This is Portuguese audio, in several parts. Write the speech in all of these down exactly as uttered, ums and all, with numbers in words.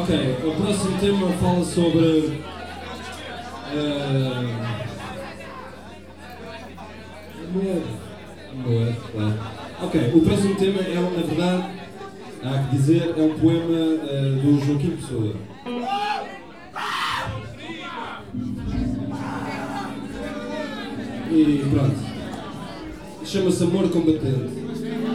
Ok, o próximo tema fala sobre. Uh, amor. Amor, claro. Ok, o próximo tema é, na verdade, há que dizer, é um poema uh, do Joaquim Pessoa. E pronto. Chama-se Amor Combatente.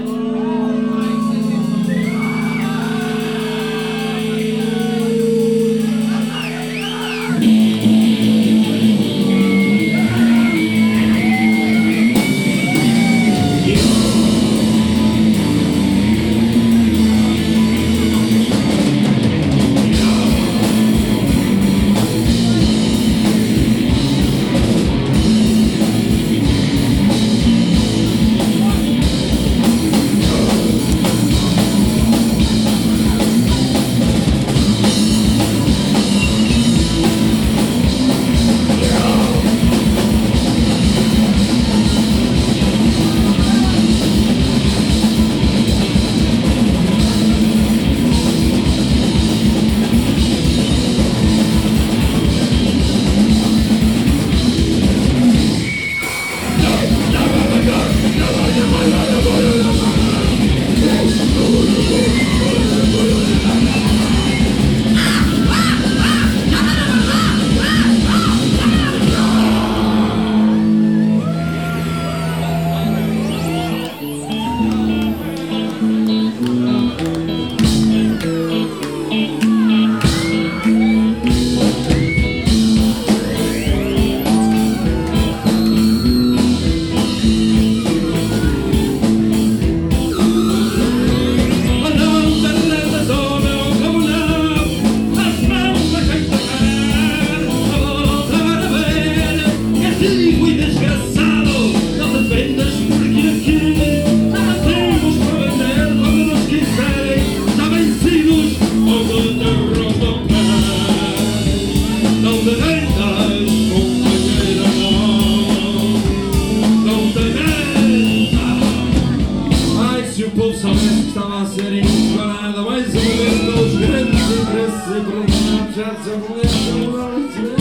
Estava a ser enganada mais uma vez pelos grandes interesses e problemas já desenvolvidos.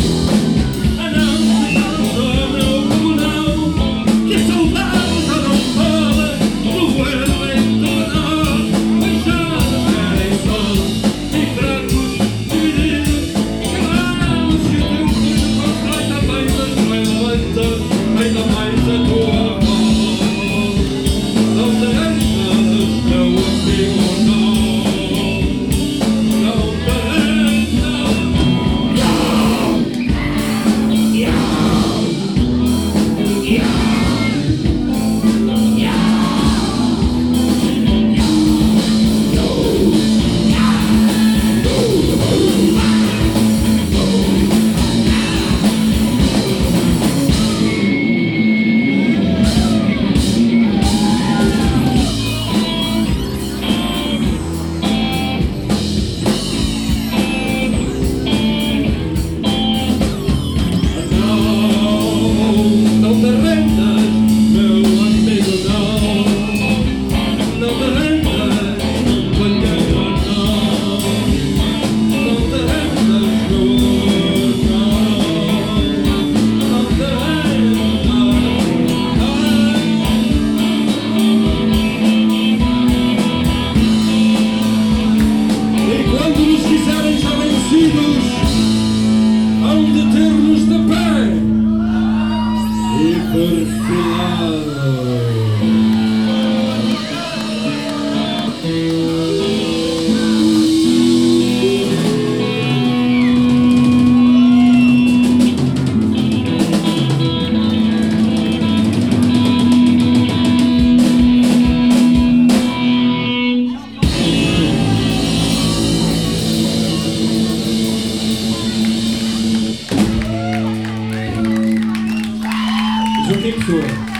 Ah não, não, não, como não, que a saudade já não fala do elemento de nós, deixados querem sós e fracos, divididos, quebrados, e o teu filho constrói também, mas não é levanta, ainda mais a tua voz. Não te deixas, não amigo, não. Joaquim Pessoa.